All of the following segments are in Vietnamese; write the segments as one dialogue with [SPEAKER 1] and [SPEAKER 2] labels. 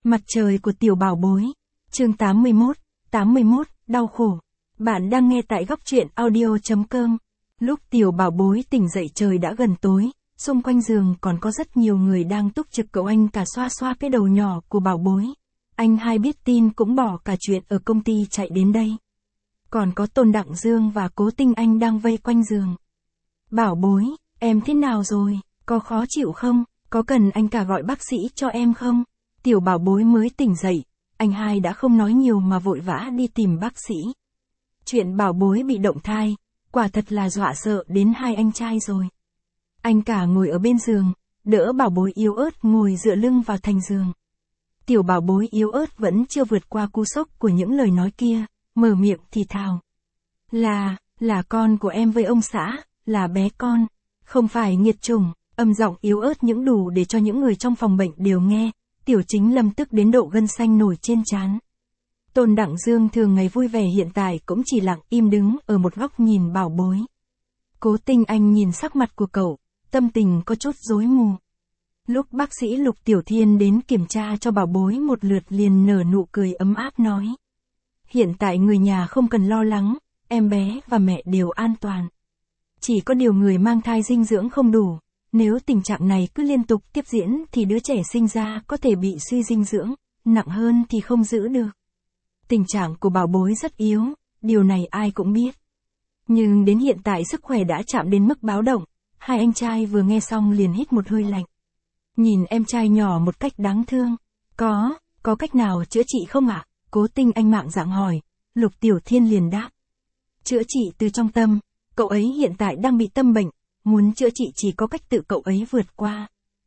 [SPEAKER 1] Mặt trời của tiểu bảo bối. Chương 81, đau khổ. Bạn đang nghe tại góc truyện audio.com. Lúc tiểu bảo bối tỉnh dậy trời đã gần tối, xung quanh giường còn có rất nhiều người đang túc trực. Cậu anh cả xoa xoa cái đầu nhỏ của bảo bối. Anh hai biết tin cũng bỏ cả chuyện ở công ty chạy đến đây. Còn có Tôn Đặng Dương và Cố Tinh Anh đang vây quanh giường. Bảo bối, em thế nào rồi, có khó chịu không, có cần anh cả gọi bác sĩ cho em không? Tiểu bảo bối mới tỉnh dậy, anh hai đã không nói nhiều mà vội vã đi tìm bác sĩ. Chuyện bảo bối bị động thai, quả thật là dọa sợ đến hai anh trai rồi. Anh cả ngồi ở bên giường, đỡ bảo bối yếu ớt ngồi dựa lưng vào thành giường. Tiểu bảo bối yếu ớt vẫn chưa vượt qua cú sốc của những lời nói kia, mở miệng thì thào. Là con của em với ông xã, là bé con, không phải nghiệt chủng, âm giọng yếu ớt những đủ để cho những người trong phòng bệnh đều nghe. Tiểu Chính Lâm tức đến độ gân xanh nổi trên trán. Tôn Đặng Dương thường ngày vui vẻ hiện tại cũng chỉ lặng im đứng ở một góc nhìn bảo bối. Cố Tinh Anh nhìn sắc mặt của cậu, tâm tình có chút rối mù. Lúc bác sĩ Lục Tiểu Thiên đến kiểm tra cho bảo bối một lượt liền nở nụ cười ấm áp nói. Hiện tại người nhà không cần lo lắng, em bé và mẹ đều an toàn. Chỉ có điều người mang thai dinh dưỡng không đủ. Nếu tình trạng này cứ liên tục tiếp diễn thì đứa trẻ sinh ra có thể bị suy dinh dưỡng, nặng hơn thì không giữ được. Tình trạng của bảo bối rất yếu, điều này ai cũng biết. Nhưng đến hiện tại sức khỏe đã chạm đến mức báo động, hai anh trai vừa nghe xong liền hít một hơi lạnh. Nhìn em trai nhỏ một cách đáng thương. Có cách nào chữa trị không ạ? Cố Tinh Anh mạng dạng hỏi, Lục Tiểu Thiên liền đáp. Chữa trị từ trong tâm, cậu ấy hiện tại đang bị tâm bệnh. Muốn chữa trị chỉ có cách tự cậu ấy vượt qua.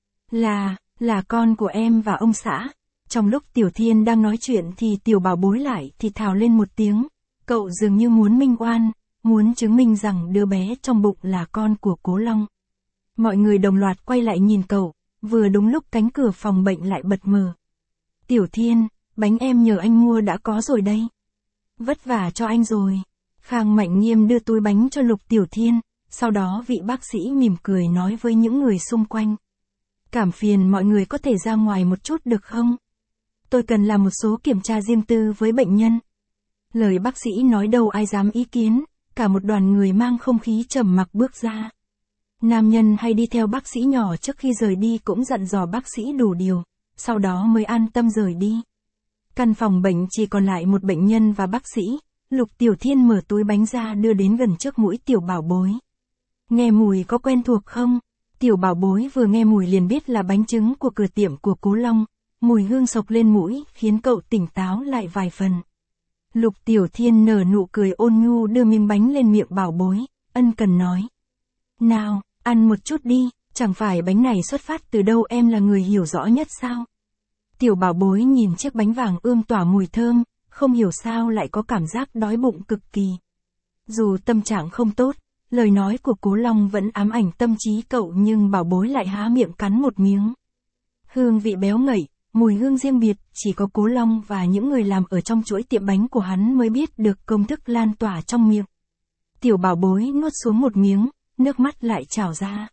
[SPEAKER 1] Là con của em và ông xã. Trong lúc Tiểu Thiên đang nói chuyện thì tiểu bảo bối lại thì thào lên một tiếng. Cậu dường như muốn minh oan, muốn chứng minh rằng đứa bé trong bụng là con của Cố Long. Mọi người đồng loạt quay lại nhìn cậu, vừa đúng lúc cánh cửa phòng bệnh lại bật mở. Tiểu Thiên, bánh em nhờ anh mua đã có rồi đây. Vất vả cho anh rồi. Khang Mạnh Nghiêm đưa túi bánh cho Lục Tiểu Thiên. Sau đó vị bác sĩ mỉm cười nói với những người xung quanh. Cảm phiền mọi người có thể ra ngoài một chút được không? Tôi cần làm một số kiểm tra riêng tư với bệnh nhân. Lời bác sĩ nói đâu ai dám ý kiến, cả một đoàn người mang không khí trầm mặc bước ra. Nam nhân hay đi theo bác sĩ nhỏ trước khi rời đi cũng dặn dò bác sĩ đủ điều, sau đó mới an tâm rời đi. Căn phòng bệnh chỉ còn lại một bệnh nhân và bác sĩ. Lục Tiểu Thiên mở túi bánh ra đưa đến gần trước mũi tiểu bảo bối. Nghe mùi có quen thuộc không? Tiểu bảo bối vừa nghe mùi liền biết là bánh trứng của cửa tiệm của Cố Long. Mùi hương sộc lên mũi, khiến cậu tỉnh táo lại vài phần. Lục Tiểu Thiên nở nụ cười ôn nhu đưa miếng bánh lên miệng bảo bối, ân cần nói. Nào, ăn một chút đi, chẳng phải bánh này xuất phát từ đâu em là người hiểu rõ nhất sao? Tiểu bảo bối nhìn chiếc bánh vàng ươm tỏa mùi thơm, không hiểu sao lại có cảm giác đói bụng cực kỳ. Dù tâm trạng không tốt, lời nói của Cố Long vẫn ám ảnh tâm trí cậu nhưng bảo bối lại há miệng cắn một miếng. Hương vị béo ngậy, mùi hương riêng biệt, chỉ có Cố Long và những người làm ở trong chuỗi tiệm bánh của hắn mới biết được công thức lan tỏa trong miệng. Tiểu bảo bối nuốt xuống một miếng, nước mắt lại trào ra.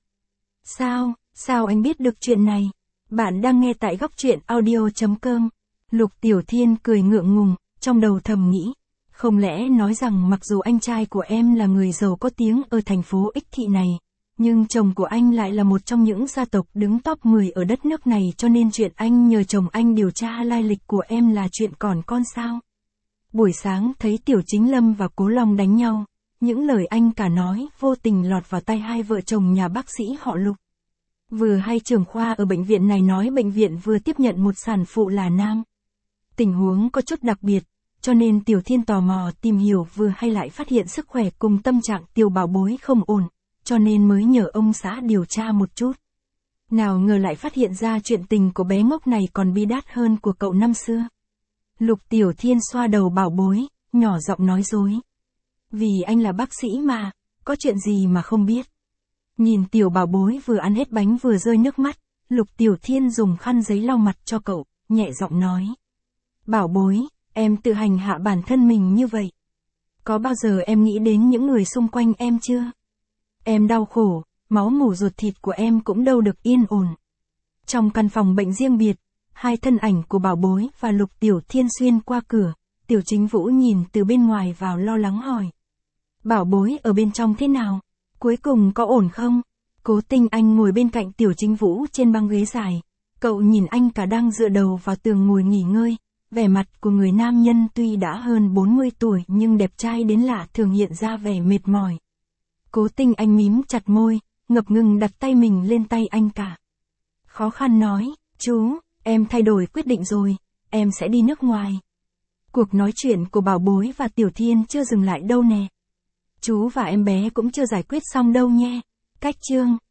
[SPEAKER 1] Sao anh biết được chuyện này? Bạn đang nghe tại góc truyện audio.com. Lục Tiểu Thiên cười ngượng ngùng, trong đầu thầm nghĩ. Không lẽ nói rằng mặc dù anh trai của em là người giàu có tiếng ở thành phố Ích Thị này, nhưng chồng của anh lại là một trong những gia tộc đứng top 10 ở đất nước này cho nên chuyện anh nhờ chồng anh điều tra lai lịch của em là chuyện còn con sao? Buổi sáng thấy Tiểu Chính Lâm và Cố Long đánh nhau, những lời anh cả nói vô tình lọt vào tai hai vợ chồng nhà bác sĩ họ Lục. Vừa hay trưởng khoa ở bệnh viện này nói bệnh viện vừa tiếp nhận một sản phụ là nam. Tình huống có chút đặc biệt. Cho nên Tiểu Thiên tò mò tìm hiểu vừa hay lại phát hiện sức khỏe cùng tâm trạng tiểu bảo bối không ổn, cho nên mới nhờ ông xã điều tra một chút. Nào ngờ lại phát hiện ra chuyện tình của bé ngốc này còn bi đát hơn của cậu năm xưa. Lục Tiểu Thiên xoa đầu bảo bối, nhỏ giọng nói dối. Vì anh là bác sĩ mà, có chuyện gì mà không biết. Nhìn tiểu bảo bối vừa ăn hết bánh vừa rơi nước mắt, Lục Tiểu Thiên dùng khăn giấy lau mặt cho cậu, nhẹ giọng nói. Bảo bối, em tự hành hạ bản thân mình như vậy. Có bao giờ em nghĩ đến những người xung quanh em chưa? Em đau khổ, máu mủ ruột thịt của em cũng đâu được yên ổn. Trong căn phòng bệnh riêng biệt, Hai thân ảnh của Bảo Bối và Lục Tiểu Thiên xuyên qua cửa, Tiểu Chính Vũ nhìn từ bên ngoài vào lo lắng hỏi. Bảo Bối ở bên trong thế nào? Cuối cùng có ổn không? Cố Tinh Anh ngồi bên cạnh Tiểu Chính Vũ trên băng ghế dài. Cậu nhìn anh cả đang dựa đầu vào tường ngồi nghỉ ngơi. Vẻ mặt của người nam nhân tuy đã hơn 40 tuổi nhưng đẹp trai đến lạ thường hiện ra vẻ mệt mỏi. Cố Tinh Anh mím chặt môi, ngập ngừng đặt tay mình lên tay anh cả. Khó khăn nói, chú, em thay đổi quyết định rồi, em sẽ đi nước ngoài. Cuộc nói chuyện của Bảo Bối và Tiểu Thiên chưa dừng lại đâu nè. Chú và em bé cũng chưa giải quyết xong đâu nhé. Cách chương